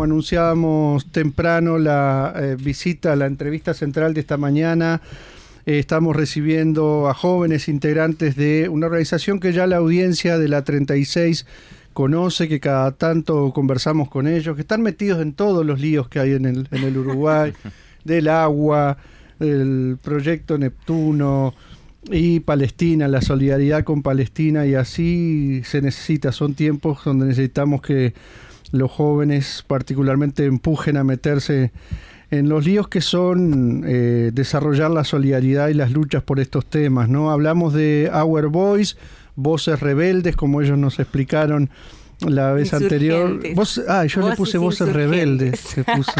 como anunciábamos temprano, la visita, la entrevista central de esta mañana, estamos recibiendo a jóvenes integrantes de una organización que ya la audiencia de la 36 conoce, que cada tanto conversamos con ellos, que están metidos en todos los líos que hay en el Uruguay, del agua, del proyecto Neptuno y Palestina, la solidaridad con Palestina, y así se necesita. Son tiempos donde necesitamos que los jóvenes particularmente empujen a meterse en los líos que son desarrollar la solidaridad y las luchas por estos temas, ¿no? Hablamos de Our Voice, Voces Rebeldes, como ellos nos explicaron la vez anterior. Yo le puse Voces Rebeldes.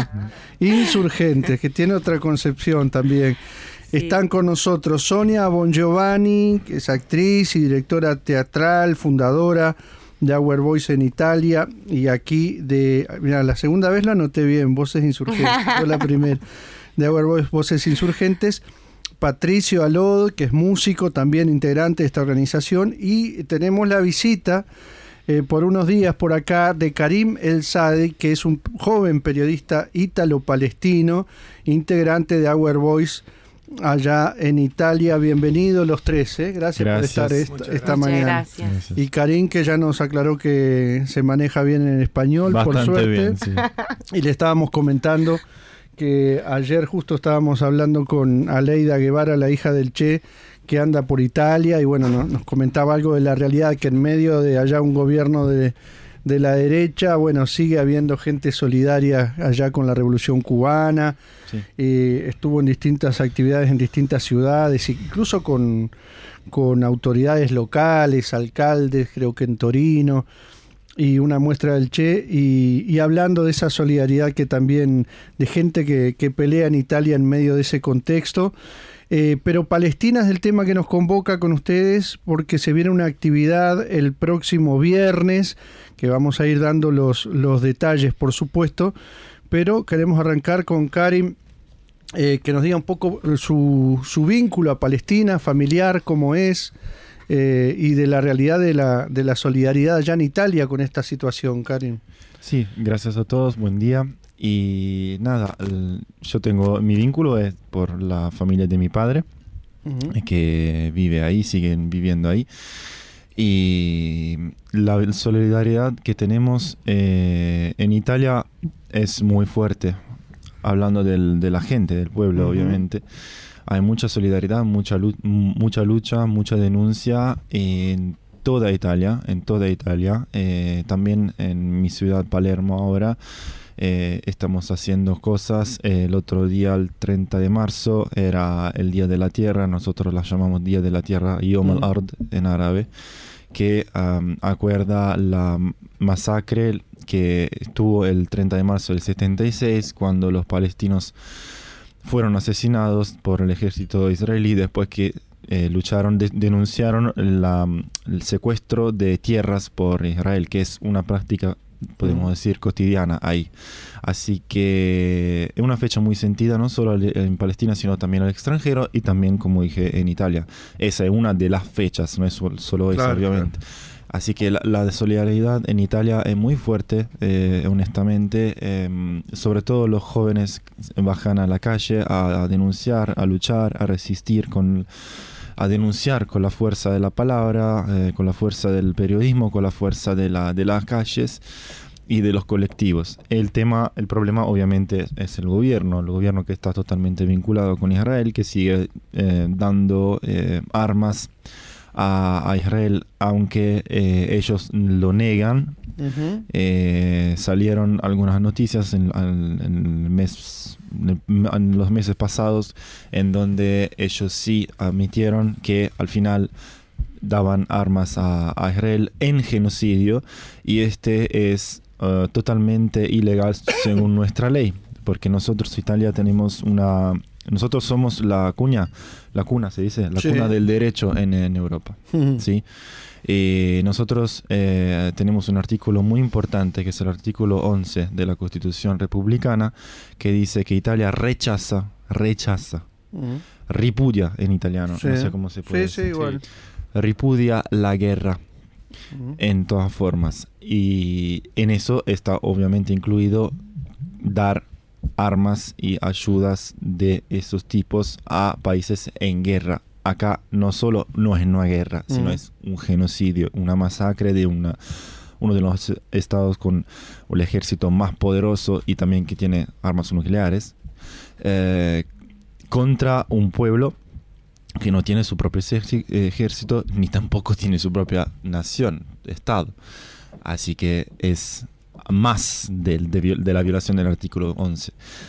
Insurgentes, que tiene otra concepción también. Sí. Están con nosotros Sonia Bongiovanni, que es actriz y directora teatral, fundadora de Our Voice en Italia, y aquí mira, la segunda vez lo anoté bien, Voces Insurgentes, fue la primera, de Our Voice, Voces Insurgentes. Patricio Alod, que es músico, también integrante de esta organización, y tenemos la visita por unos días por acá de Karim El Sadi, que es un joven periodista ítalo-palestino, integrante de Our Voice allá en Italia. Bienvenidos los tres, gracias por estar esta mañana. Gracias. Y Karim, que ya nos aclaró que se maneja bien en español, bastante, por suerte. Bien, sí. Y le estábamos comentando que ayer justo estábamos hablando con Aleida Guevara, la hija del Che, que anda por Italia, y bueno, nos comentaba algo de la realidad, que en medio de allá un gobierno de la derecha, bueno, sigue habiendo gente solidaria allá con la Revolución Cubana. Sí. Estuvo en distintas actividades en distintas ciudades, incluso con autoridades locales, alcaldes, creo que en Torino, y una muestra del Che, y hablando de esa solidaridad que también, de gente que pelea en Italia en medio de ese contexto. Pero Palestina es el tema que nos convoca con ustedes, porque se viene una actividad el próximo viernes, que vamos a ir dando los detalles, por supuesto, pero queremos arrancar con Karim, que nos diga un poco su vínculo a Palestina, familiar, cómo es, y de la realidad de la solidaridad allá en Italia con esta situación, Karim. Sí, gracias a todos, buen día. Y nada, yo tengo mi vínculo es por la familia de mi padre, que vive ahí, siguen viviendo ahí. Y la solidaridad que tenemos en Italia es muy fuerte, hablando de la gente, del pueblo, obviamente. Hay mucha solidaridad, mucha lucha, mucha denuncia en toda Italia, también en mi ciudad Palermo ahora. Estamos haciendo cosas. El otro día, el 30 de marzo, era el Día de la Tierra. Nosotros la llamamos Día de la Tierra, Yom al-Ard en árabe, que acuerda la masacre que tuvo el 30 de marzo del 76, cuando los palestinos fueron asesinados por el ejército israelí después que denunciaron el secuestro de tierras por Israel, que es una práctica, podemos decir, cotidiana ahí. Así que es una fecha muy sentida, no solo en Palestina, sino también al extranjero, y también, como dije, en Italia. Esa es una de las fechas, no es solo esa, obviamente. Claro. Así que la solidaridad en Italia es muy fuerte, honestamente. Sobre todo los jóvenes bajan a la calle a denunciar, a luchar, a resistir a denunciar con la fuerza de la palabra, con la fuerza del periodismo, con la fuerza de las calles y de los colectivos. El problema obviamente es el gobierno que está totalmente vinculado con Israel, que sigue dando armas a Israel, aunque ellos lo negan. Salieron algunas noticias en los meses pasados en donde ellos sí admitieron que al final daban armas a Israel en genocidio, y este es totalmente ilegal según nuestra ley, porque nosotros, Italia, nosotros somos la cuna se dice, la cuna del derecho en Europa, ¿sí? Nosotros tenemos un artículo muy importante, que es el artículo 11 de la Constitución Republicana, que dice que Italia rechaza, ripudia en italiano, no sé cómo se puede decir. Igual. Ripudia la guerra en todas formas, y en eso está obviamente incluido dar armas y ayudas de esos tipos a países en guerra. Acá no solo no es una guerra, sino es un genocidio, una masacre de uno de los estados con el ejército más poderoso y también que tiene armas nucleares, contra un pueblo que no tiene su propio ejército ni tampoco tiene su propia nación, estado. Así que es más de la violación del artículo 11.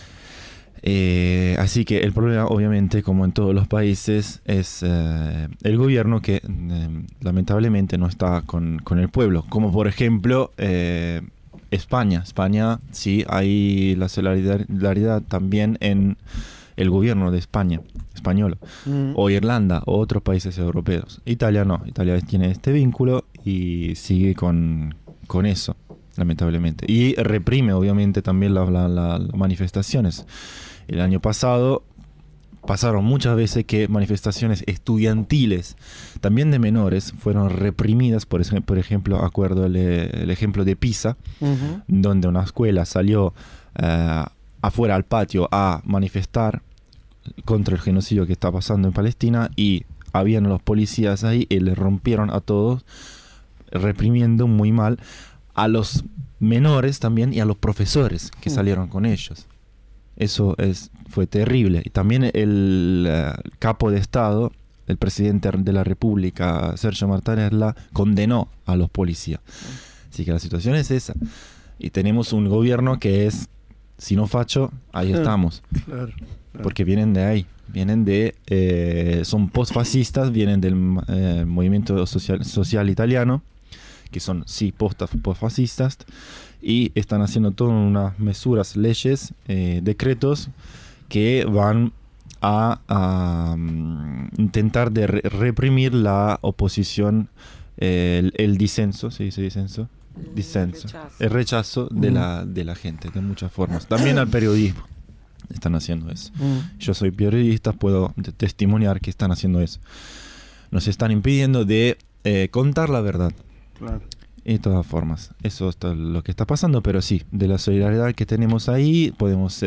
Así que el problema, obviamente, como en todos los países, es el gobierno que lamentablemente no está con el pueblo. Como por ejemplo España. España sí hay la solidaridad también en el gobierno de España, español, o Irlanda, o otros países europeos. Italia no. Italia tiene este vínculo y sigue con eso, lamentablemente. Y reprime, obviamente, también las manifestaciones. El año pasado pasaron muchas veces que manifestaciones estudiantiles, también de menores, fueron reprimidas. Por ejemplo, acuerdo el ejemplo de Pisa, donde una escuela salió afuera al patio a manifestar contra el genocidio que está pasando en Palestina, y habían los policías ahí y les rompieron a todos, reprimiendo muy mal a los menores también y a los profesores que salieron con ellos. Eso fue terrible. Y también el capo de Estado, el presidente de la República, Sergio Mattarella, condenó a los policías. Así que la situación es esa. Y tenemos un gobierno que es, si no facho, ahí estamos. Claro. Porque vienen de ahí. Son postfascistas, vienen del movimiento social italiano, que son, sí, postfascistas, y están haciendo todas unas mesuras, leyes, decretos que van a intentar de reprimir la oposición, el disenso, ¿se dice disenso? El rechazo de la gente, de muchas formas. También al periodismo están haciendo eso. Yo soy periodista, puedo testimoniar que están haciendo eso. Nos están impidiendo de contar la verdad. Claro. De todas formas, eso es lo que está pasando, pero sí, de la solidaridad que tenemos ahí, podemos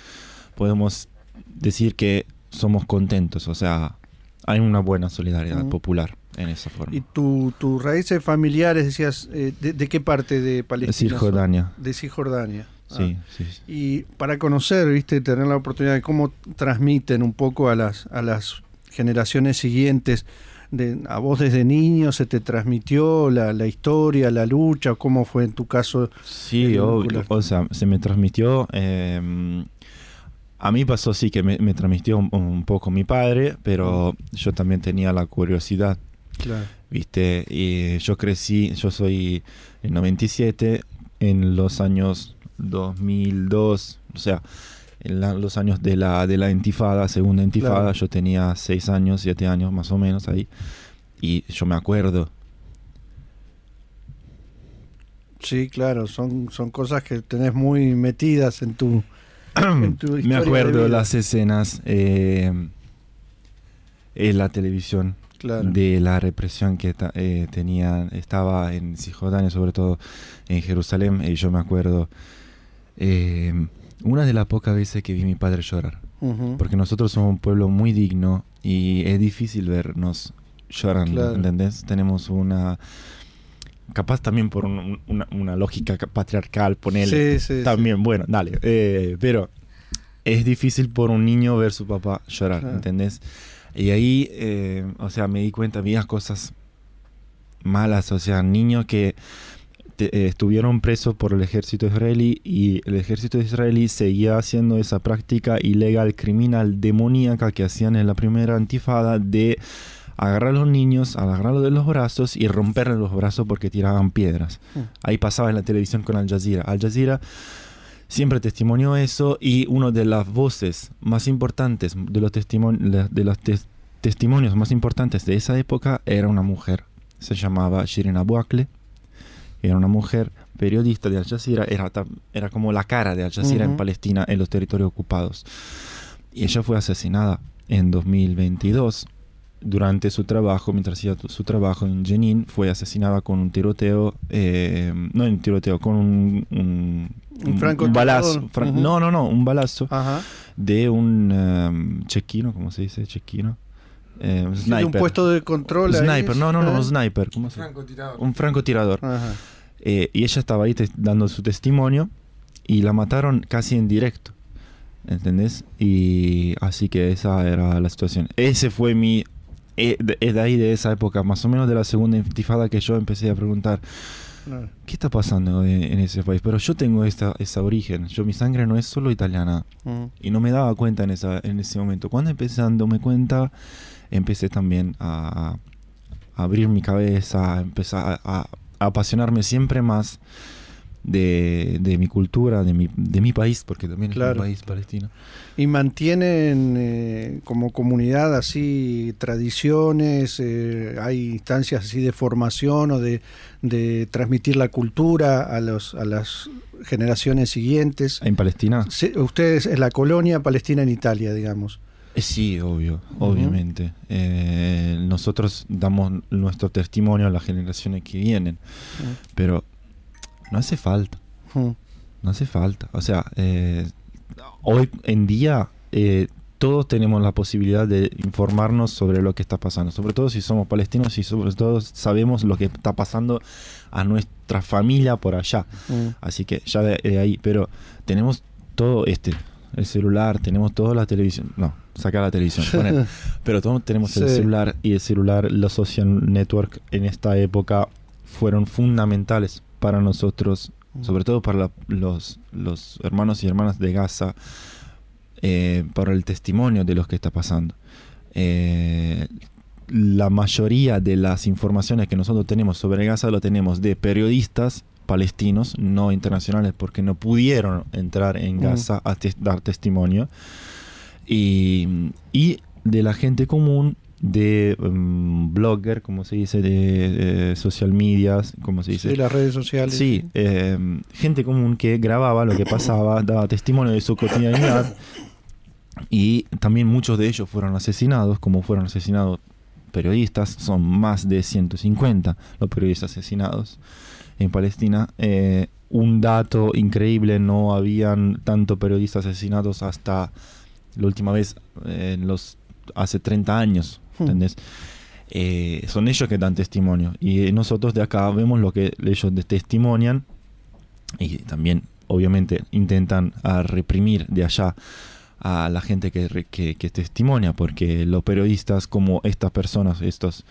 decir que somos contentos. O sea, hay una buena solidaridad popular en esa forma. ¿Y tus raíces familiares, decías, de qué parte de Palestina? De Cisjordania. De Cisjordania. Sí. Y para conocer, tener la oportunidad de cómo transmiten un poco a las generaciones siguientes, a vos desde niño se te transmitió la historia, la lucha, ¿cómo fue en tu caso? Sí, o sea, se me transmitió. A mí pasó sí que me transmitió un poco mi padre, pero yo también tenía la curiosidad. Claro. Y yo soy en 97, en los años 2002, o sea, en los años de la intifada, segunda intifada, claro. Yo tenía 6 años, 7 años más o menos ahí, y yo me acuerdo. Sí, claro, son cosas que tenés muy metidas en tu historia. Me acuerdo las escenas en la televisión, claro, de la represión que estaba en Cisjordania, sobre todo en Jerusalén, y yo me acuerdo una de las pocas veces que vi a mi padre llorar, porque nosotros somos un pueblo muy digno y es difícil vernos llorando, claro. ¿Entendés? Tenemos capaz también por una lógica patriarcal, ponele, también, sí. Bueno, dale, pero es difícil por un niño ver su papá llorar, claro. ¿Entendés? Y ahí, o sea, me di cuenta, había cosas malas, o sea, niños que estuvieron presos por el ejército israelí, y el ejército israelí seguía haciendo esa práctica ilegal, criminal, demoníaca que hacían en la primera intifada, de agarrar a los niños, agarrarlos de los brazos y romperles los brazos porque tiraban piedras. Ahí pasaba en la televisión con Al Jazeera. Al Jazeera siempre testimonió eso, y una de las voces más importantes, de los testimonios más importantes de esa época, era una mujer. Se llamaba Shirin Abu Akleh. Era una mujer periodista de Al Jazeera, era como la cara de Al Jazeera en Palestina, en los territorios ocupados. Y ella fue asesinada en 2022 durante su trabajo, mientras hacía su trabajo en Jenin, fue asesinada con un tiroteo, no un tiroteo, con un balazo. Un balazo de un chequino, ¿cómo se dice? Chequino. Sniper. Un puesto de control. Sniper, un sniper. ¿Cómo se llama? Un francotirador. Y ella estaba ahí dando su testimonio y la mataron casi en directo. ¿Entendés? Y así que esa era la situación. Ese fue mi... Es de ahí, de esa época, más o menos de la segunda intifada, que yo empecé a preguntar ¿qué está pasando en ese país? Pero yo tengo esa origen. Mi sangre no es solo italiana. Y no me daba cuenta en ese momento. Cuando empecé dándome cuenta, empecé también a abrir mi cabeza, a empezar a apasionarme siempre más de mi cultura, de mi país, porque también es mi país, Palestina. ¿Y mantienen como comunidad así tradiciones? ¿Hay instancias así de formación o de transmitir la cultura a las generaciones siguientes? ¿En Palestina? Sí, ustedes es la colonia Palestina en Italia, digamos. Sí, obviamente. Nosotros damos nuestro testimonio a las generaciones que vienen, pero no hace falta. No hace falta. O sea, hoy en día todos tenemos la posibilidad de informarnos sobre lo que está pasando. Sobre todo si somos palestinos y sobre todo sabemos lo que está pasando a nuestra familia por allá. Así que ya de ahí. Pero tenemos todo el celular, tenemos toda la televisión. No, saca la televisión. Pero todos tenemos el celular, y el celular, los social network en esta época fueron fundamentales para nosotros, sobre todo para los hermanos y hermanas de Gaza, para el testimonio de lo que está pasando. La mayoría de las informaciones que nosotros tenemos sobre Gaza lo tenemos de periodistas palestinos, no internacionales, porque no pudieron entrar en Gaza a dar testimonio, y de la gente común, de blogger, como se dice, de social medias, como se dice. Sí, las redes sociales. Sí, gente común que grababa lo que pasaba, daba testimonio de su cotidianidad, y también muchos de ellos fueron asesinados, como fueron asesinados periodistas. Son más de 150 los periodistas asesinados en Palestina. Un dato increíble, no habían tanto periodistas asesinados hasta la última vez hace 30 años. ¿Entendés? Son ellos que dan testimonio, y nosotros de acá vemos lo que ellos testimonian, y también obviamente intentan reprimir de allá a la gente que testimonia, porque los periodistas, como estas personas, estos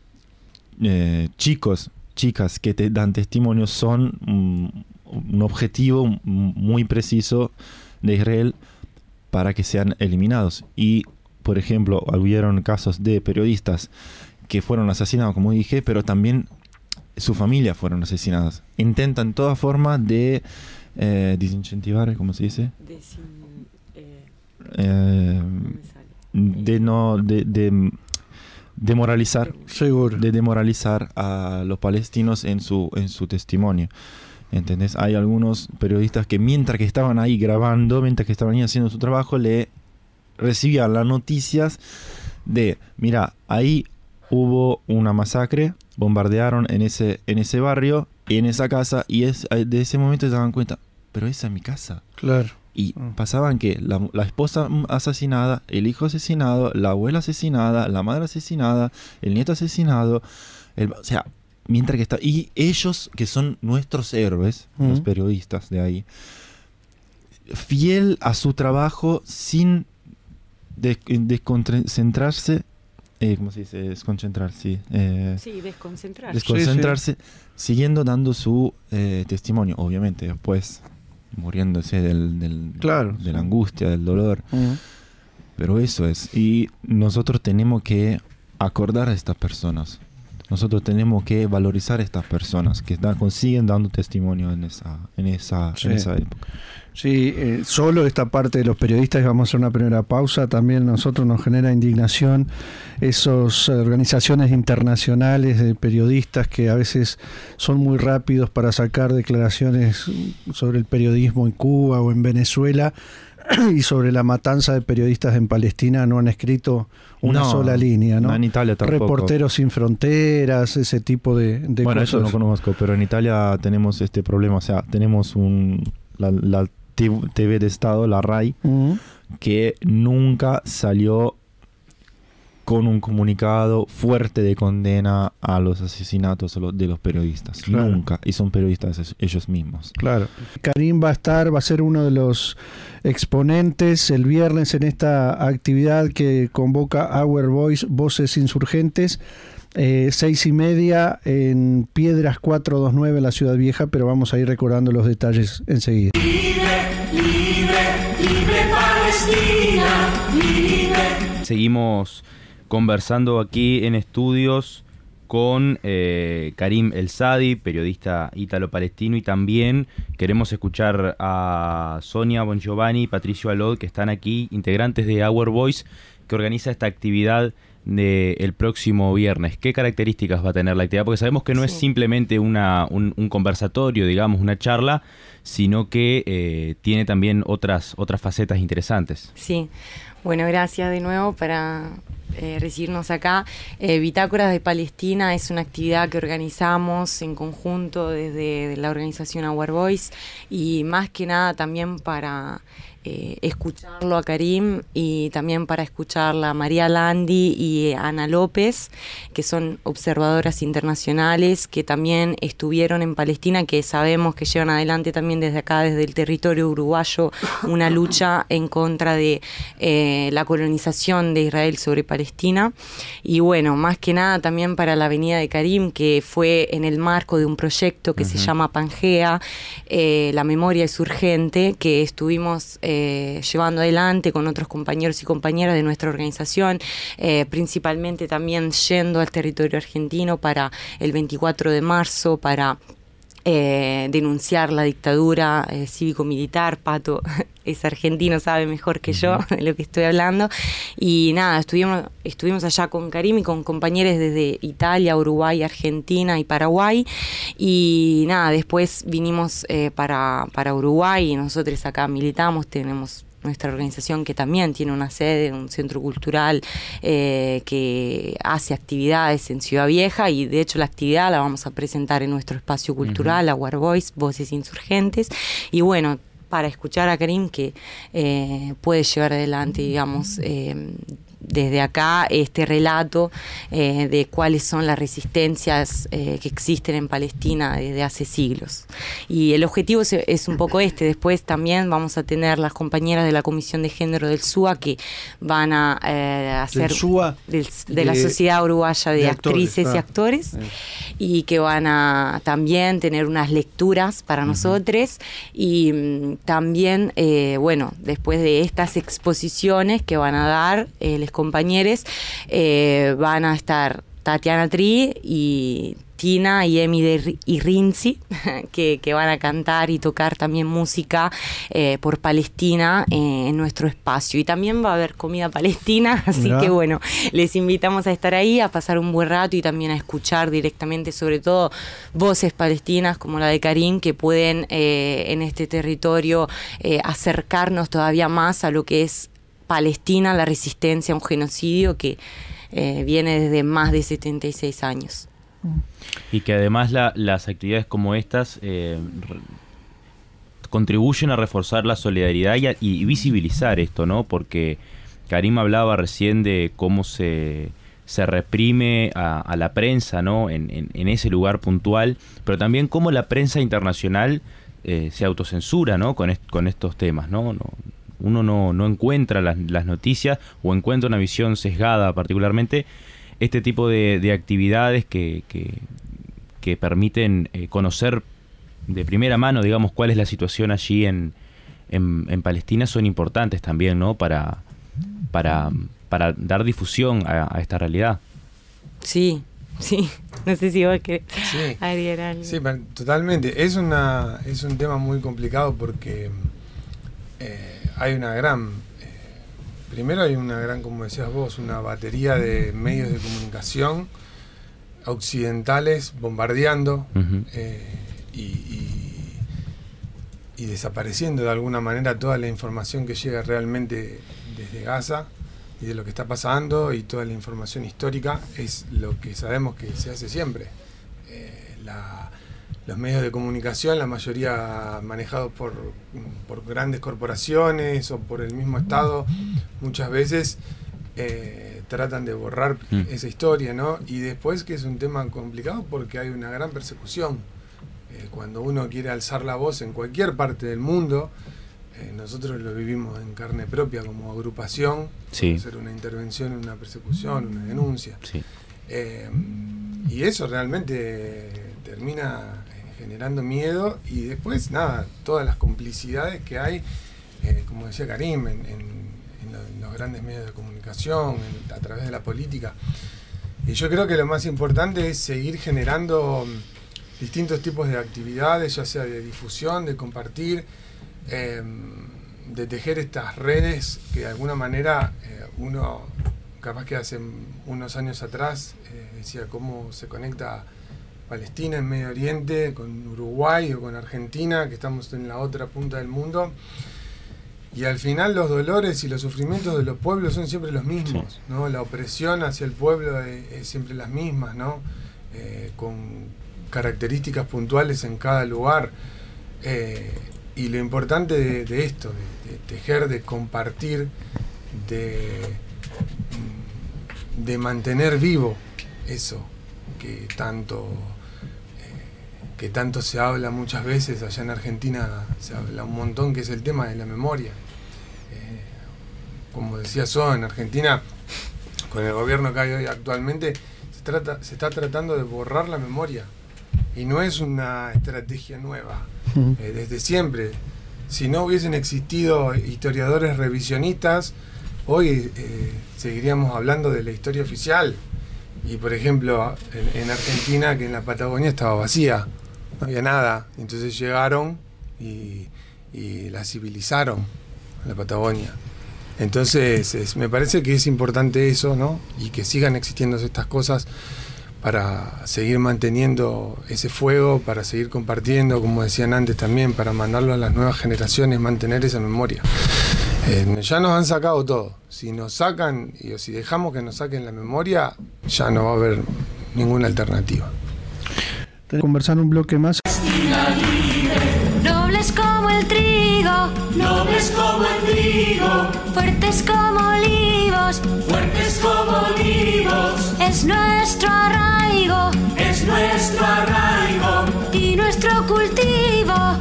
chicas que te dan testimonio, son un objetivo muy preciso de Israel para que sean eliminados. Y por ejemplo, hubieron casos de periodistas que fueron asesinados, como dije, pero también su familia fueron asesinadas. Intentan toda forma de desincentivar, ¿cómo se dice? De demoralizar. Seguro. De demoralizar a los palestinos en su testimonio. ¿Entendés? Hay algunos periodistas que mientras que estaban ahí grabando, mientras que estaban ahí haciendo su trabajo, recibían las noticias de, mira, ahí hubo una masacre, bombardearon en ese barrio, en esa casa, y de ese momento se daban cuenta, pero esa es mi casa. Claro. Y pasaban que la esposa asesinada, el hijo asesinado, la abuela asesinada, la madre asesinada, el nieto asesinado, o sea, mientras que y ellos, que son nuestros héroes, los periodistas de ahí, fiel a su trabajo, sin desconcentrarse, ¿cómo se dice? Desconcentrar, sí. Sí, desconcentrarse. Desconcentrarse, siguiendo dando su testimonio, obviamente, después muriéndose de la angustia, del dolor. Pero eso es. Y nosotros tenemos que acordar a estas personas. Nosotros tenemos que valorizar a estas personas que siguen dando testimonio en esa época. Sí, solo esta parte de los periodistas, y vamos a hacer una primera pausa, también a nosotros nos genera indignación esas organizaciones internacionales de periodistas que a veces son muy rápidos para sacar declaraciones sobre el periodismo en Cuba o en Venezuela, y sobre la matanza de periodistas en Palestina no han escrito una sola línea, ¿no? No, en Italia tampoco. Reporteros Sin Fronteras, ese tipo de bueno, cosas. eso no conozco, pero en Italia tenemos este problema, o sea, tenemos la TV de Estado, la RAI, que nunca salió con un comunicado fuerte de condena a los asesinatos de los periodistas. Claro. Nunca. Y son periodistas ellos mismos. Claro. Karim va a ser uno de los exponentes el viernes en esta actividad que convoca Our Voice, Voces Insurgentes, 6:30 en Piedras 429 en la Ciudad Vieja, pero vamos a ir recordando los detalles enseguida. Libre Palestina, libre. Seguimos conversando aquí en estudios con Karim El Sadi, periodista ítalo-palestino, y también queremos escuchar a Sonia Bongiovanni y Patricio Alod, que están aquí, integrantes de Our Voice, que organiza esta actividad del próximo viernes. ¿Qué características va a tener la actividad? Porque sabemos que no es simplemente un conversatorio, digamos, una charla, sino que tiene también otras facetas interesantes. Sí, bueno, gracias de nuevo para recibirnos acá. Bitácoras de Palestina es una actividad que organizamos en conjunto desde la organización Our Voice, y más que nada también para escucharlo a Karim y también para escucharla a María Landi y Ana López, que son observadoras internacionales que también estuvieron en Palestina, que sabemos que llevan adelante también desde acá, desde el territorio uruguayo, una lucha en contra de la colonización de Israel sobre Palestina. Y bueno, más que nada también para la venida de Karim, que fue en el marco de un proyecto que se llama Pangea, la memoria es urgente, que estuvimos llevando adelante con otros compañeros y compañeras de nuestra organización, principalmente también yendo al territorio argentino para el 24 de marzo para denunciar la dictadura cívico-militar. Pato es argentino, sabe mejor que yo de lo que estoy hablando. Y nada, estuvimos allá con Karim y con compañeros desde Italia, Uruguay, Argentina y Paraguay. Y nada, después vinimos para Uruguay, y nosotros acá militamos, tenemos nuestra organización que también tiene una sede, un centro cultural que hace actividades en Ciudad Vieja, y de hecho la actividad la vamos a presentar en nuestro espacio cultural, Our Voice, Voces Insurgentes. Y bueno, para escuchar a Karim, que puede llevar adelante, digamos, desde acá este relato de cuáles son las resistencias que existen en Palestina desde hace siglos. Y el objetivo es un poco este. Después también vamos a tener las compañeras de la Comisión de Género del SUA, que van a hacer de la Sociedad Uruguaya de Actrices y Actores, y que van a también tener unas lecturas para nosotros. Y también, bueno, después de estas exposiciones que van a dar les compañeros, van a estar Tatiana Tri y Tina y Emi y Rinzi, que van a cantar y tocar también música por Palestina en nuestro espacio. Y también va a haber comida palestina, así que bueno, les invitamos a estar ahí, a pasar un buen rato y también a escuchar directamente, sobre todo, voces palestinas como la de Karim, que pueden en este territorio acercarnos todavía más a lo que es Palestina, la resistencia a un genocidio que viene desde más de 76 años. Y que además las actividades como estas contribuyen a reforzar la solidaridad y visibilizar esto, ¿no? Porque Karim hablaba recién de cómo se reprime a la prensa, ¿no? En ese lugar puntual, pero también cómo la prensa internacional se autocensura, ¿no? Con estos temas, ¿no? Uno no encuentra las noticias, o encuentra una visión sesgada particularmente. Este tipo de actividades que permiten conocer de primera mano, digamos, cuál es la situación allí en Palestina, son importantes también, ¿no? Para dar difusión a esta realidad. Sí, no sé si vos querés agregar algo. Sí, totalmente. Es un tema muy complicado porque hay una gran... Primero hay una gran, como decías vos, una batería de medios de comunicación occidentales bombardeando desapareciendo de alguna manera toda la información que llega realmente desde Gaza y de lo que está pasando, y toda la información histórica es lo que sabemos que se hace siempre. Los medios de comunicación, la mayoría manejados por grandes corporaciones o por el mismo Estado, muchas veces tratan de borrar esa historia, ¿no? Y después, que es un tema complicado porque hay una gran persecución. Cuando uno quiere alzar la voz en cualquier parte del mundo, nosotros lo vivimos en carne propia como agrupación, hacer una intervención, una persecución, una denuncia. Sí. Y eso realmente termina generando miedo, y después, nada, todas las complicidades que hay, como decía Karim, en los grandes medios de comunicación, a través de la política. Y yo creo que lo más importante es seguir generando distintos tipos de actividades, ya sea de difusión, de compartir, de tejer estas redes que de alguna manera uno, capaz que hace unos años atrás, decía cómo se conecta Palestina en Medio Oriente con Uruguay o con Argentina, que estamos en la otra punta del mundo, y al final los dolores y los sufrimientos de los pueblos son siempre los mismos, ¿no? La opresión hacia el pueblo es siempre las mismas, ¿no? Con características puntuales en cada lugar, y lo importante de esto, de tejer, de compartir, de mantener vivo eso que tanto se habla muchas veces. Allá en Argentina se habla un montón, que es el tema de la memoria. Como decía So, en Argentina, con el gobierno que hay hoy actualmente, se está tratando de borrar la memoria, y no es una estrategia nueva. Desde siempre, si no hubiesen existido historiadores revisionistas, hoy seguiríamos hablando de la historia oficial. Y por ejemplo, en Argentina, que en la Patagonia estaba vacía, no había nada, entonces llegaron y la civilizaron, la Patagonia. Entonces me parece que es importante eso, ¿no? Y que sigan existiendo estas cosas para seguir manteniendo ese fuego, para seguir compartiendo, como decían antes también, para mandarlo a las nuevas generaciones, mantener esa memoria. Ya nos han sacado todo. Si nos sacan, o si dejamos que nos saquen la memoria, ya no va a haber ninguna alternativa. Conversar un bloque más. Nobles como el trigo, nobles como el trigo, fuertes como olivos, fuertes como olivos. Es nuestro arraigo, es nuestro arraigo, y nuestro cultivo,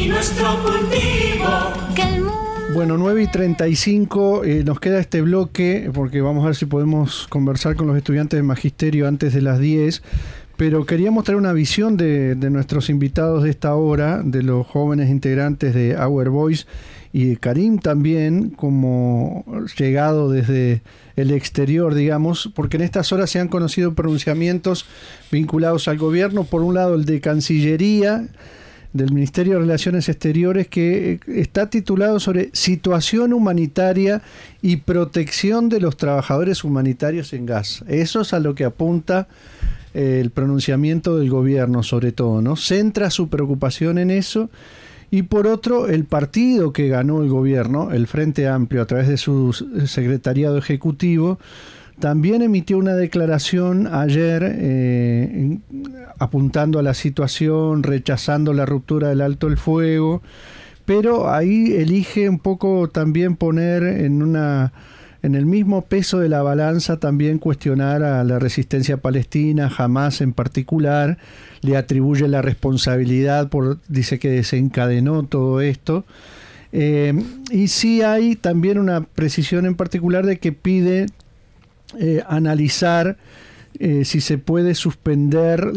que el mundo... Bueno, 9:35, nos queda este bloque, porque vamos a ver si podemos conversar con los estudiantes de Magisterio antes de las 10, pero queríamos traer una visión de nuestros invitados de esta hora, de los jóvenes integrantes de Our Voice, y de Karim también, como llegado desde el exterior, digamos, porque en estas horas se han conocido pronunciamientos vinculados al gobierno. Por un lado, el de Cancillería, del Ministerio de Relaciones Exteriores, que está titulado sobre situación humanitaria y protección de los trabajadores humanitarios en Gaza. Eso es a lo que apunta el pronunciamiento del gobierno, sobre todo, ¿no? Centra su preocupación en eso. Y por otro, el partido que ganó el gobierno, el Frente Amplio, a través de su secretariado ejecutivo, también emitió una declaración ayer apuntando a la situación, rechazando la ruptura del alto el fuego, pero ahí elige un poco también poner en el mismo peso de la balanza, también cuestionar a la resistencia palestina, Hamás en particular, le atribuye la responsabilidad dice que desencadenó todo esto. Y sí hay también una precisión en particular de que pide analizar si se puede suspender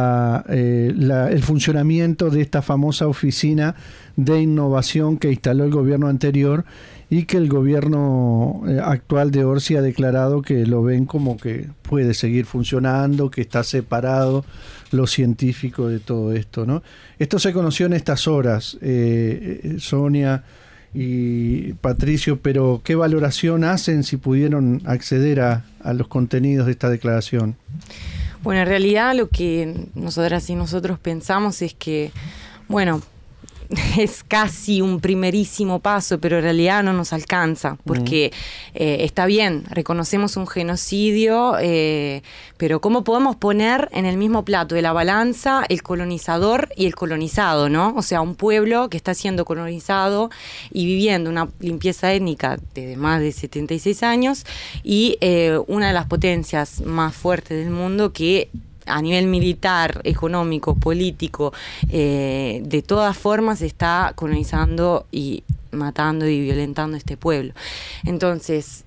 el funcionamiento de esta famosa oficina de innovación que instaló el gobierno anterior y que el gobierno actual de Orsi ha declarado que lo ven como que puede seguir funcionando, que está separado lo científico de todo esto, ¿no? Esto se conoció en estas horas, Sonia y Patricio, pero ¿qué valoración hacen si pudieron acceder a los contenidos de esta declaración? Bueno, en realidad lo que nosotras y nosotros pensamos es que, bueno, es casi un primerísimo paso, pero en realidad no nos alcanza, porque está bien, reconocemos un genocidio, pero ¿cómo podemos poner en el mismo plato de la balanza el colonizador y el colonizado, ¿no? O sea, un pueblo que está siendo colonizado y viviendo una limpieza étnica de más de 76 años y una de las potencias más fuertes del mundo que a nivel militar, económico, político, de todas formas está colonizando y matando y violentando este pueblo. Entonces,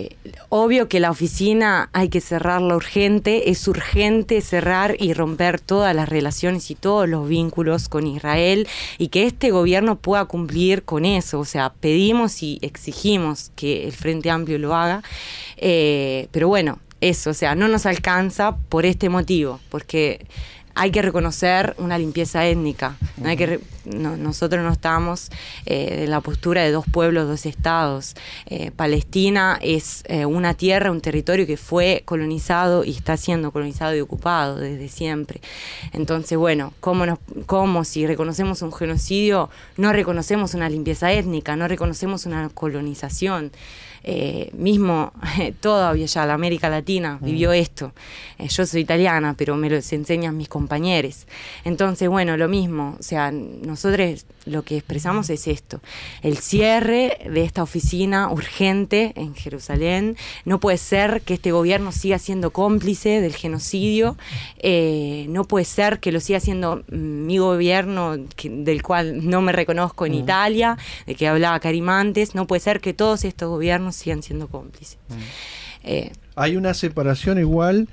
obvio que la oficina hay que cerrarla urgente, es urgente cerrar y romper todas las relaciones y todos los vínculos con Israel y que este gobierno pueda cumplir con eso. O sea, pedimos y exigimos que el Frente Amplio lo haga, pero bueno, eso, o sea, no nos alcanza por este motivo, porque hay que reconocer una limpieza étnica. No hay que nosotros no estamos en la postura de 2 pueblos, 2 estados. Palestina es una tierra, un territorio que fue colonizado y está siendo colonizado y ocupado desde siempre. Entonces, bueno, ¿cómo si reconocemos un genocidio no reconocemos una limpieza étnica, no reconocemos una colonización? Mismo toda ya la América Latina vivió esto. Yo soy italiana, pero me lo enseñan mis compañeros. Entonces, bueno, lo mismo. O sea, nosotros lo que expresamos es esto. El cierre de esta oficina urgente en Jerusalén. No puede ser que este gobierno siga siendo cómplice del genocidio. No puede ser que lo siga siendo mi gobierno, del cual no me reconozco en Italia, de que hablaba Karim antes. No puede ser que todos estos gobiernos sigan siendo cómplices. Hay una separación igual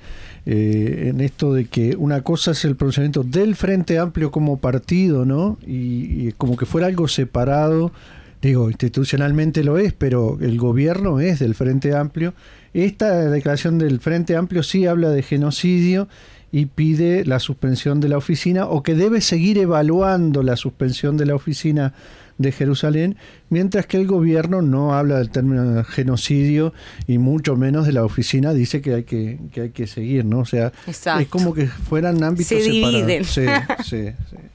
en esto de que una cosa es el pronunciamiento del Frente Amplio como partido, ¿no? Y como que fuera algo separado, digo, institucionalmente lo es, pero el gobierno es del Frente Amplio. Esta declaración del Frente Amplio sí habla de genocidio y pide la suspensión de la oficina, o que debe seguir evaluando la suspensión de la oficina de Jerusalén, mientras que el gobierno no habla del término genocidio y mucho menos de la oficina, dice que hay que seguir, ¿no? O sea, exacto, es como que fueran ámbitos separados. Sí.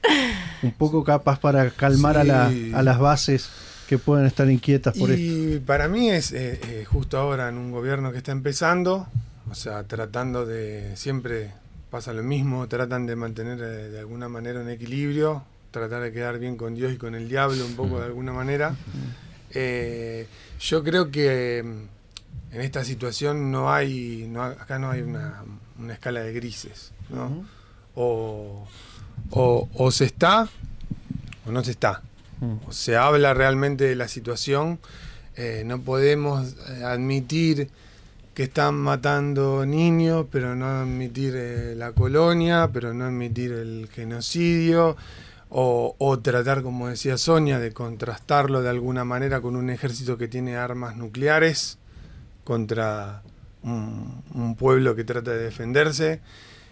Un poco capaz para calmar a las bases que pueden estar inquietas por esto. Y para mí es justo ahora en un gobierno que está empezando, o sea, tratando de, siempre pasa lo mismo, tratan de mantener de alguna manera un equilibrio, tratar de quedar bien con Dios y con el diablo un poco de alguna manera. Yo creo que en esta situación acá no hay una escala de grises, ¿no? O se está o no se está. O se habla realmente de la situación. No podemos admitir que están matando niños, pero no admitir la colonia, pero no admitir el genocidio. O tratar, como decía Sonia, de contrastarlo de alguna manera con un ejército que tiene armas nucleares contra un pueblo que trata de defenderse,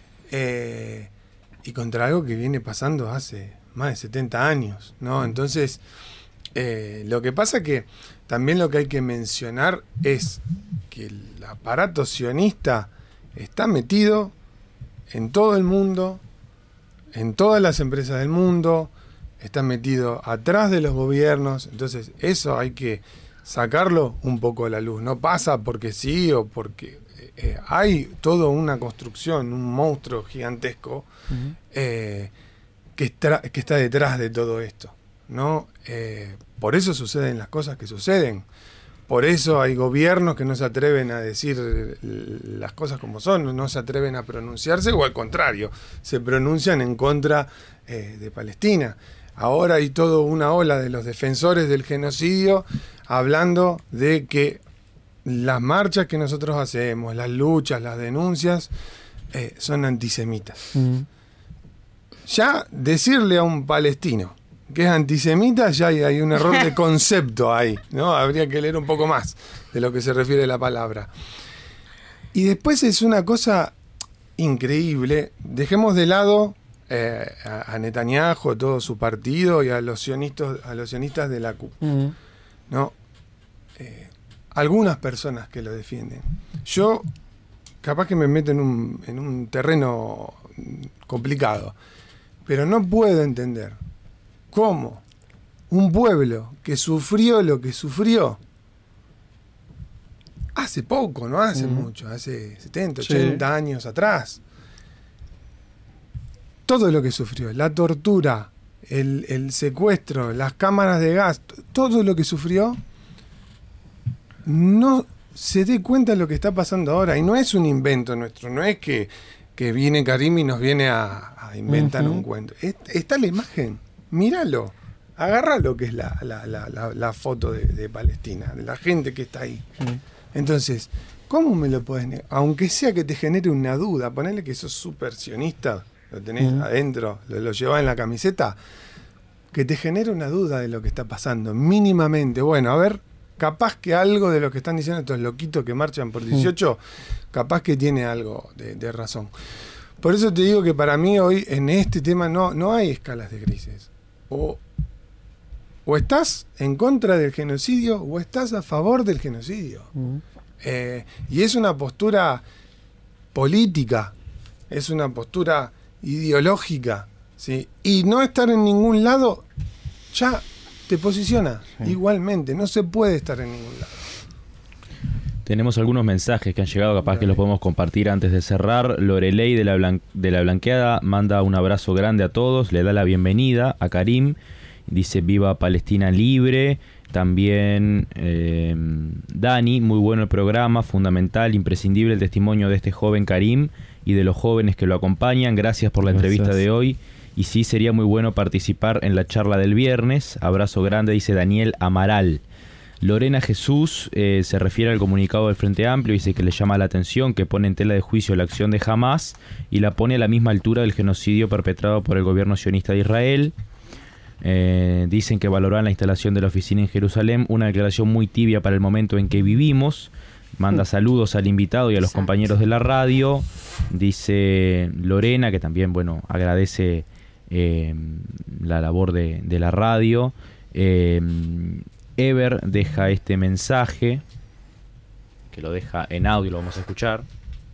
y contra algo que viene pasando hace más de 70 años, ¿no? Entonces, lo que pasa que también lo que hay que mencionar es que el aparato sionista está metido en todo el mundo, en todas las empresas del mundo, está metido atrás de los gobiernos. Entonces eso hay que sacarlo un poco a la luz. No pasa porque sí o porque hay toda una construcción, un monstruo gigantesco que está detrás de todo esto, ¿no? Por eso suceden las cosas que suceden. Por eso hay gobiernos que no se atreven a decir las cosas como son, no se atreven a pronunciarse, o al contrario, se pronuncian en contra de Palestina. Ahora hay toda una ola de los defensores del genocidio hablando de que las marchas que nosotros hacemos, las luchas, las denuncias, son antisemitas. Ya decirle a un palestino que es antisemita, ya hay un error de concepto ahí, ¿no? Habría que leer un poco más de lo que se refiere a la palabra. Y después es una cosa increíble. Dejemos de lado a Netanyahu, a todo su partido y a los sionistas de la CUP, ¿no? Algunas personas que lo defienden. Yo capaz que me meto en un terreno complicado, pero no puedo entender cómo un pueblo que sufrió lo que sufrió hace poco, no hace mucho, hace 70, 80 años atrás, todo lo que sufrió, la tortura, el secuestro, las cámaras de gas, todo lo que sufrió, no se dé cuenta de lo que está pasando ahora. Y no es un invento nuestro, no es que viene Karim y nos viene a inventar un cuento. Está la imagen, míralo, agarra lo que es la foto de Palestina, de la gente que está ahí. Entonces, ¿cómo me lo podés negar? Aunque sea que te genere una duda, ponele que sos súper sionista, lo tenés adentro, lo llevás en la camiseta, que te genere una duda de lo que está pasando, mínimamente. Bueno, a ver, capaz que algo de lo que están diciendo estos loquitos que marchan por 18, capaz que tiene algo de razón. Por eso te digo que para mí hoy en este tema no hay escalas de grises. O estás en contra del genocidio o estás a favor del genocidio. Y es una postura política, es una postura ideológica, ¿sí? Y no estar en ningún lado ya te posiciona igualmente, no se puede estar en ningún lado. Tenemos algunos mensajes que han llegado, capaz que los podemos compartir antes de cerrar. Lorelei de la Blanqueada manda un abrazo grande a todos, le da la bienvenida a Karim, dice viva Palestina libre. También Dani, muy bueno el programa, fundamental, imprescindible el testimonio de este joven Karim y de los jóvenes que lo acompañan. Gracias por la entrevista de hoy. Y sí, sería muy bueno participar en la charla del viernes. Abrazo grande, dice Daniel Amaral. Lorena Jesús se refiere al comunicado del Frente Amplio, dice que le llama la atención que pone en tela de juicio la acción de Hamás y la pone a la misma altura del genocidio perpetrado por el gobierno sionista de Israel. Dicen que valoran la instalación de la oficina en Jerusalén, una declaración muy tibia para el momento en que vivimos. Manda saludos al invitado y a los compañeros de la radio. Dice Lorena, que también, bueno, agradece la labor de la radio. Ever deja este mensaje, que lo deja en audio, lo vamos a escuchar.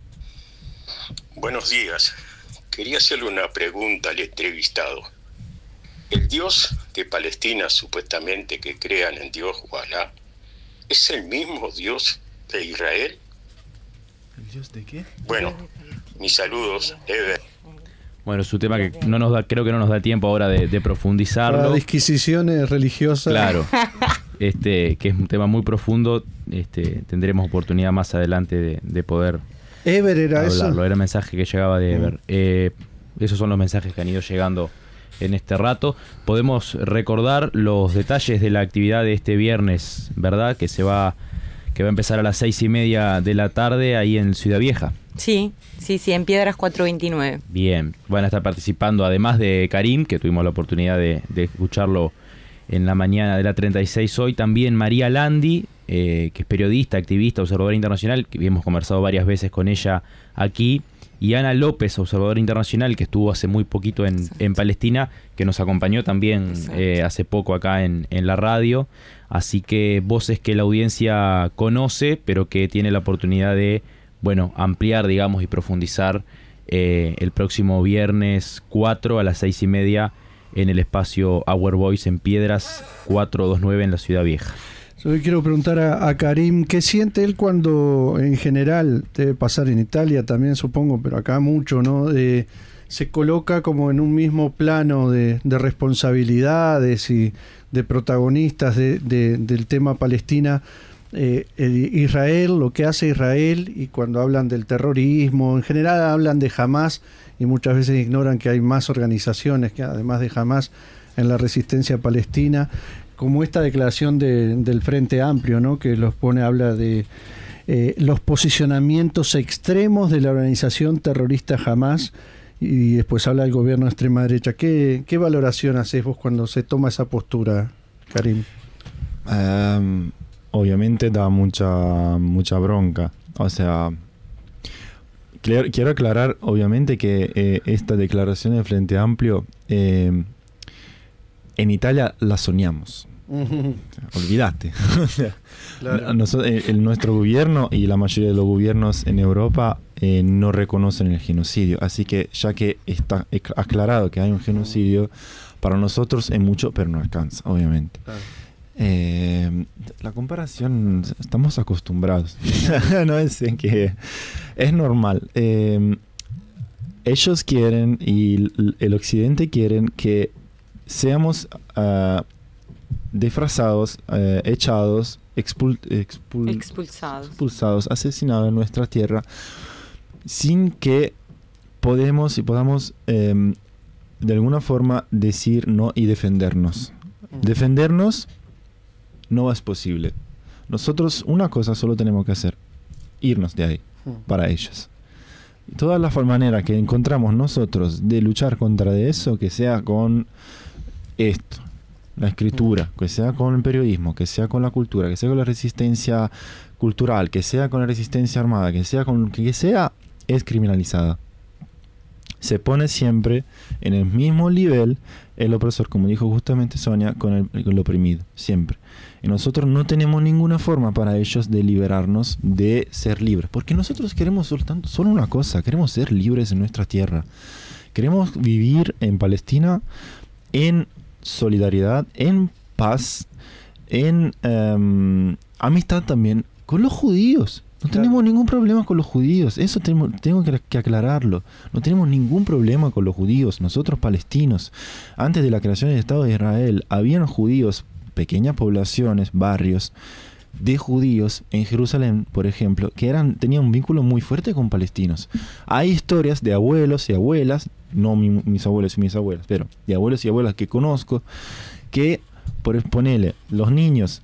Buenos días. Quería hacerle una pregunta al entrevistado. ¿El Dios de Palestina, supuestamente que crean en Dios o Alá, es el mismo Dios de Israel? ¿El Dios de qué? Bueno, mis saludos, Ever. Bueno, es un tema que no nos da, creo que no nos da tiempo ahora de profundizarlo. Para disquisiciones religiosas. Claro. Que es un tema muy profundo. Tendremos oportunidad más adelante de poder Ever era hablarlo. eso. Era el mensaje que llegaba de Ever. Esos son los mensajes que han ido llegando en este rato. Podemos recordar los detalles de la actividad de este viernes, ¿verdad? Que va a empezar a las 6:30 de la tarde ahí en Ciudad Vieja. Sí, en Piedras 429. Bien, van a estar participando, además de Karim, que tuvimos la oportunidad de escucharlo en la mañana de la 36 hoy, también María Landi, que es periodista, activista, observadora internacional, que hemos conversado varias veces con ella aquí, y Ana López, observadora internacional, que estuvo hace muy poquito en Palestina, que nos acompañó también hace poco acá en la radio. Así que voces que la audiencia conoce, pero que tiene la oportunidad de, bueno, ampliar, digamos, y profundizar el próximo viernes 4 a las 6:30 en el espacio Our Voice en Piedras 429 en la Ciudad Vieja. Yo le quiero preguntar a Karim, ¿qué siente él cuando en general, debe pasar en Italia también supongo, pero acá mucho, ¿no? Se coloca como en un mismo plano de responsabilidades y de protagonistas del tema Palestina, Israel, lo que hace Israel, y cuando hablan del terrorismo, en general hablan de Hamás y muchas veces ignoran que hay más organizaciones que además de Hamás en la resistencia palestina, como esta declaración del Frente Amplio, ¿no? Que habla de los posicionamientos extremos de la organización terrorista Hamás, y después habla del gobierno de extrema derecha. ¿Qué valoración haces vos cuando se toma esa postura, Karim? Obviamente da mucha bronca. O sea, quiero aclarar, obviamente, que esta declaración del Frente Amplio en Italia la soñamos. Olvídate. Claro. Nuestro gobierno y la mayoría de los gobiernos en Europa no reconocen el genocidio. Así que ya que está aclarado que hay un genocidio, para nosotros es mucho, pero no alcanza, obviamente. Claro. La comparación, estamos acostumbrados. No es que es normal. Ellos quieren, y el occidente quieren, que seamos disfrazados, echados, expulsados, asesinados en nuestra tierra, sin que podamos de alguna forma decir no y defendernos. Defendernos no es posible. Nosotros una cosa solo tenemos que hacer: irnos de ahí para ellos. Y todas las maneras que encontramos nosotros de luchar contra de eso, que sea con esto, la escritura, que sea con el periodismo, que sea con la cultura, que sea con la resistencia cultural, que sea con la resistencia armada, que sea con que sea, es criminalizada. Se pone siempre en el mismo nivel el opresor, como dijo justamente Sonia, con el oprimido, siempre. Y nosotros no tenemos ninguna forma para ellos de liberarnos, de ser libres. Porque nosotros queremos solo una cosa: queremos ser libres en nuestra tierra. Queremos vivir en Palestina en solidaridad, en paz, en amistad también con los judíos. No tenemos ningún problema con los judíos. Eso tengo que aclararlo. No tenemos ningún problema con los judíos. Nosotros palestinos, antes de la creación del Estado de Israel, habían judíos, pequeñas poblaciones, barrios de judíos en Jerusalén, por ejemplo, que tenían un vínculo muy fuerte con palestinos. Hay historias de abuelos y abuelas, no mis abuelos y mis abuelas, pero de abuelos y abuelas que conozco, que, por ponerle, los niños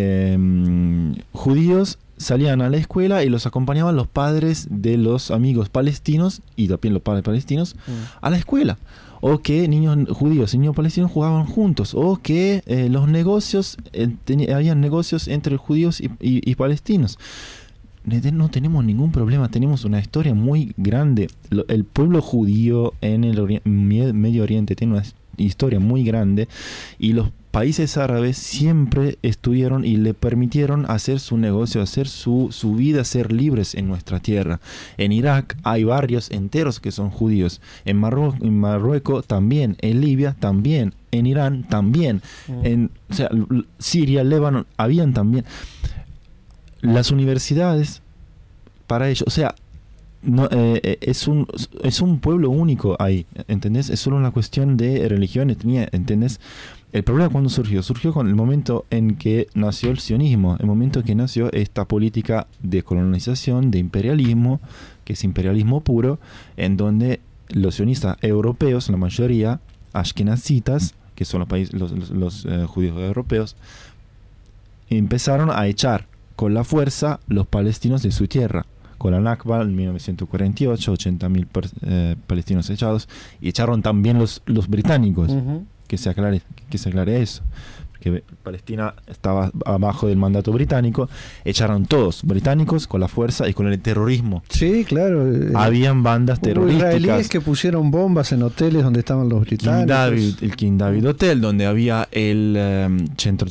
judíos salían a la escuela y los acompañaban los padres de los amigos palestinos y también los padres palestinos a la escuela. O que niños judíos y niños palestinos jugaban juntos. O que los negocios, habían negocios entre judíos y palestinos. No tenemos ningún problema, tenemos una historia muy grande. El pueblo judío en el Medio Oriente tiene una historia muy grande, y los países árabes siempre estuvieron y le permitieron hacer su negocio, hacer su vida, ser libres en nuestra tierra. En Irak hay barrios enteros que son judíos. En Marruecos también. En Libia también. En Irán también. Siria, Líbano, habían también. Las universidades para ellos, no, es un pueblo único ahí, ¿entendés? Es solo una cuestión de religión, etnia, ¿entendés? El problema cuando surgió con el momento en que nació el sionismo, el momento en que nació esta política de colonización, de imperialismo, que es imperialismo puro, en donde los sionistas europeos, la mayoría ashkenazitas, que son los judíos europeos, empezaron a echar con la fuerza los palestinos de su tierra. Con la Nakba en 1948, 80.000 palestinos echados, y echaron también los británicos. Que se aclare eso, porque Palestina estaba abajo del mandato británico. Echaron todos británicos con la fuerza y con el terrorismo. Sí, claro. Habían bandas terrorísticas. Israelíes que pusieron bombas en hoteles donde estaban los británicos. El King David Hotel, donde había el centro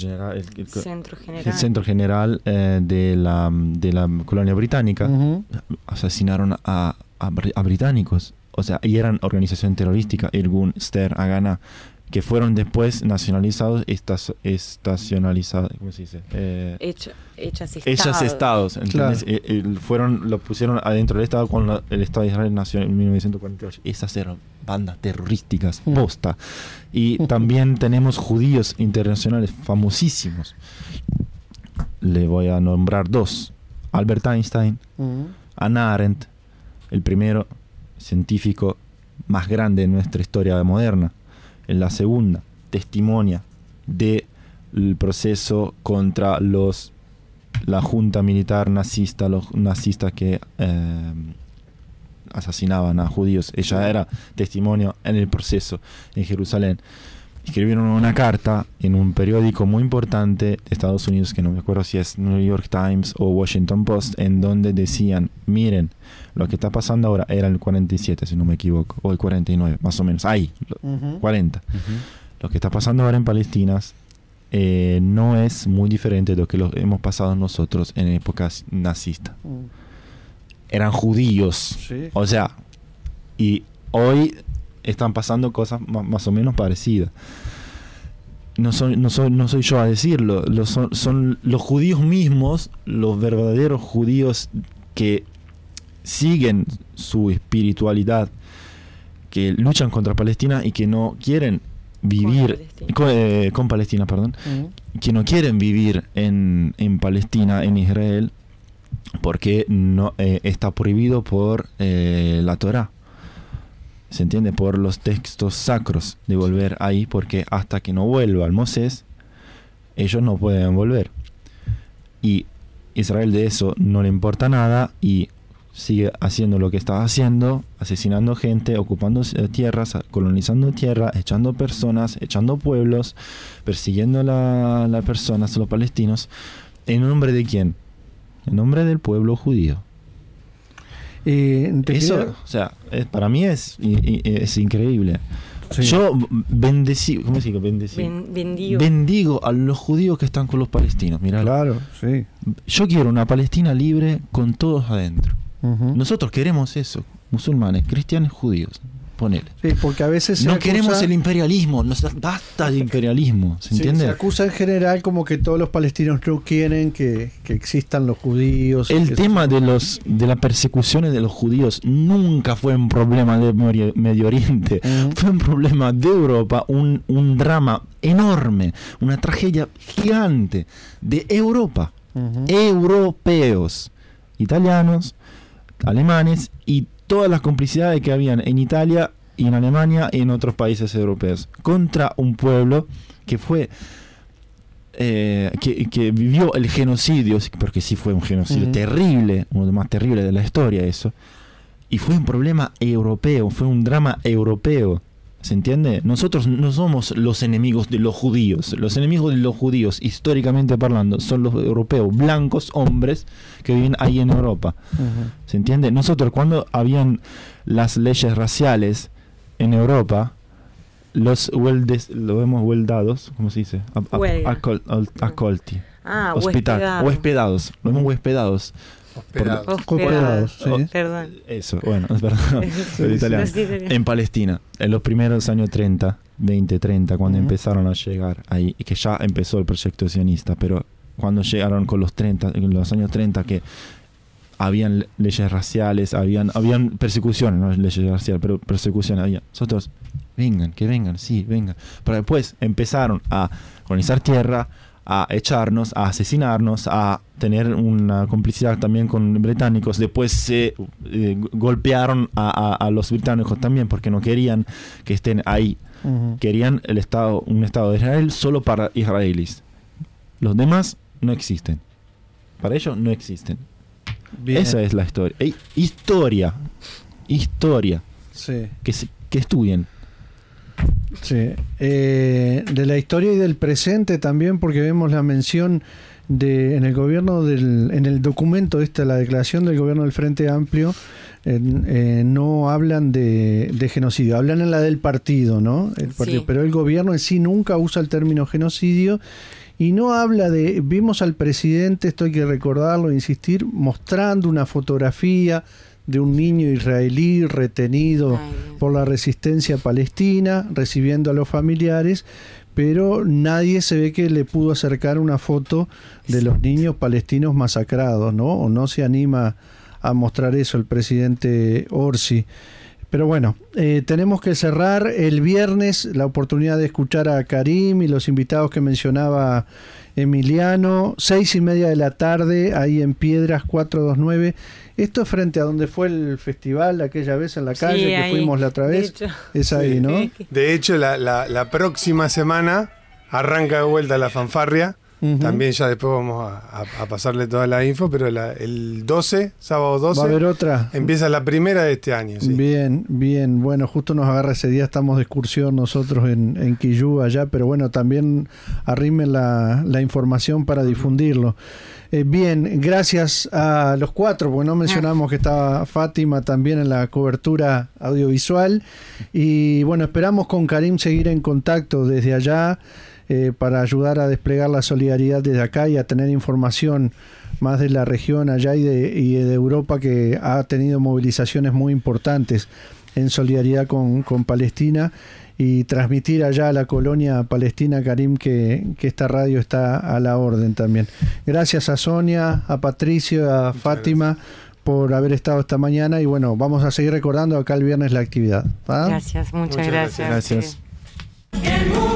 general de la colonia británica. Asesinaron a británicos. Y eran organización terrorística, Irgun, Ster, Haganah, que fueron después nacionalizados, estacionalizados, ¿cómo se dice? Hechas estados. Entonces, claro. Lo pusieron adentro del Estado cuando el Estado de Israel nació en 1948. Esas eran bandas terrorísticas, posta. Y también tenemos judíos internacionales famosísimos. Le voy a nombrar dos: Albert Einstein, Hannah Arendt, el primero científico más grande de nuestra historia moderna. En la segunda, testimonia del proceso contra la junta militar nazista, los nazistas que asesinaban a judíos. Ella era testimonio en el proceso en Jerusalén. Escribieron una carta en un periódico muy importante de Estados Unidos, que no me acuerdo si es New York Times o Washington Post, en donde decían: miren, lo que está pasando ahora, era el 47 si no me equivoco, o el 49, más o menos, ahí, 40. Lo que está pasando ahora en Palestina no es muy diferente de lo que hemos pasado nosotros en épocas nazistas. eran judíos. Sí. O sea, y hoy están pasando cosas más o menos parecidas. No soy yo a decirlo, son los judíos mismos, los verdaderos judíos que siguen su espiritualidad, que luchan contra Palestina y que no quieren vivir con Palestina, perdón, que no quieren vivir en Palestina, en Israel, porque no está prohibido por la Torá. ¿Se entiende? Por los textos sacros de volver ahí, porque hasta que no vuelva el Moisés, ellos no pueden volver. Y Israel de eso no le importa nada y sigue haciendo lo que está haciendo, asesinando gente, ocupando tierras, colonizando tierra, echando personas, echando pueblos, persiguiendo a las personas, a los palestinos. ¿En nombre de quién? En nombre del pueblo judío. Eso, o sea, para mí es increíble. Sí. Yo bendigo a los judíos que están con los palestinos. Mirá. Claro, sí. Yo quiero una Palestina libre con todos adentro. Nosotros queremos eso, musulmanes, cristianos, judíos. Ponele. Sí, porque a veces no queremos el imperialismo, basta de imperialismo, ¿se entiende? Se acusa en general como que todos los palestinos no quieren que existan los judíos. El tema de las persecuciones de los judíos nunca fue un problema de Medio Oriente, fue un problema de Europa, un drama enorme, una tragedia gigante de Europa. Europeos, italianos, alemanes y todas las complicidades que habían en Italia y en Alemania y en otros países europeos contra un pueblo que fue que vivió el genocidio, porque sí fue un genocidio terrible, uno de los más terribles de la historia eso, y fue un problema europeo, fue un drama europeo. ¿Se entiende? Nosotros no somos los enemigos de los judíos. Los enemigos de los judíos, históricamente hablando, son los europeos, blancos, hombres que viven ahí en Europa. ¿Se entiende? Nosotros, cuando habían las leyes raciales en Europa, los hueldados, ¿cómo se dice? Acolti. Hospedados. Los hemos hospedados. Hospedados, sí. Perdón. Eso, bueno, perdón. Italiano. En Palestina, en los primeros años 20-30, cuando empezaron a llegar ahí, y que ya empezó el proyecto sionista, pero cuando llegaron con los años 30, que habían leyes raciales, habían persecuciones, no leyes raciales, pero persecuciones había. Nosotros, vengan. Pero después empezaron a colonizar tierra, a echarnos, a asesinarnos, a tener una complicidad también con británicos. Después se golpearon a los británicos también porque no querían que estén ahí. Querían un estado de Israel solo para israelíes. Los demás no existen. Para ellos no existen. Bien. Esa es la historia. Historia. Sí. Que estudien. Sí, de la historia y del presente también, porque vemos la mención en el gobierno en el documento la declaración del gobierno del Frente Amplio, no hablan de genocidio, hablan en la del partido, ¿no? Sí. Pero el gobierno en sí nunca usa el término genocidio y no habla vimos al presidente, esto hay que recordarlo, insistir, mostrando una fotografía de un niño israelí retenido por la resistencia palestina, recibiendo a los familiares, pero nadie se ve que le pudo acercar una foto de los niños palestinos masacrados, ¿no? O no se anima a mostrar eso el presidente Orsi. Pero bueno, tenemos que cerrar el viernes, la oportunidad de escuchar a Karim y los invitados que mencionaba Emiliano, 6:30 de la tarde, ahí en Piedras 429. Esto es frente a donde fue el festival aquella vez en la calle, sí, que ahí fuimos la otra vez. Es ahí, ¿no? De hecho, la próxima semana arranca de vuelta la fanfarria. También ya después vamos a pasarle toda la info, pero el 12, sábado 12, va a haber otra. Empieza la primera de este año. Sí. Bien. Bueno, justo nos agarra ese día, estamos de excursión nosotros en Quillú allá, pero bueno, también arrimen la información para difundirlo. Bien, gracias a los cuatro, porque no mencionamos que estaba Fátima también en la cobertura audiovisual. Y bueno, esperamos con Karim seguir en contacto desde allá. para ayudar a desplegar la solidaridad desde acá y a tener información más de la región allá y de Europa, que ha tenido movilizaciones muy importantes en solidaridad con Palestina, y transmitir allá a la colonia palestina, Karim, que esta radio está a la orden también. Gracias a Sonia, a Patricio, a Muchas Fátima gracias por haber estado esta mañana, y bueno, vamos a seguir recordando acá el viernes la actividad. Gracias, muchas gracias. Gracias.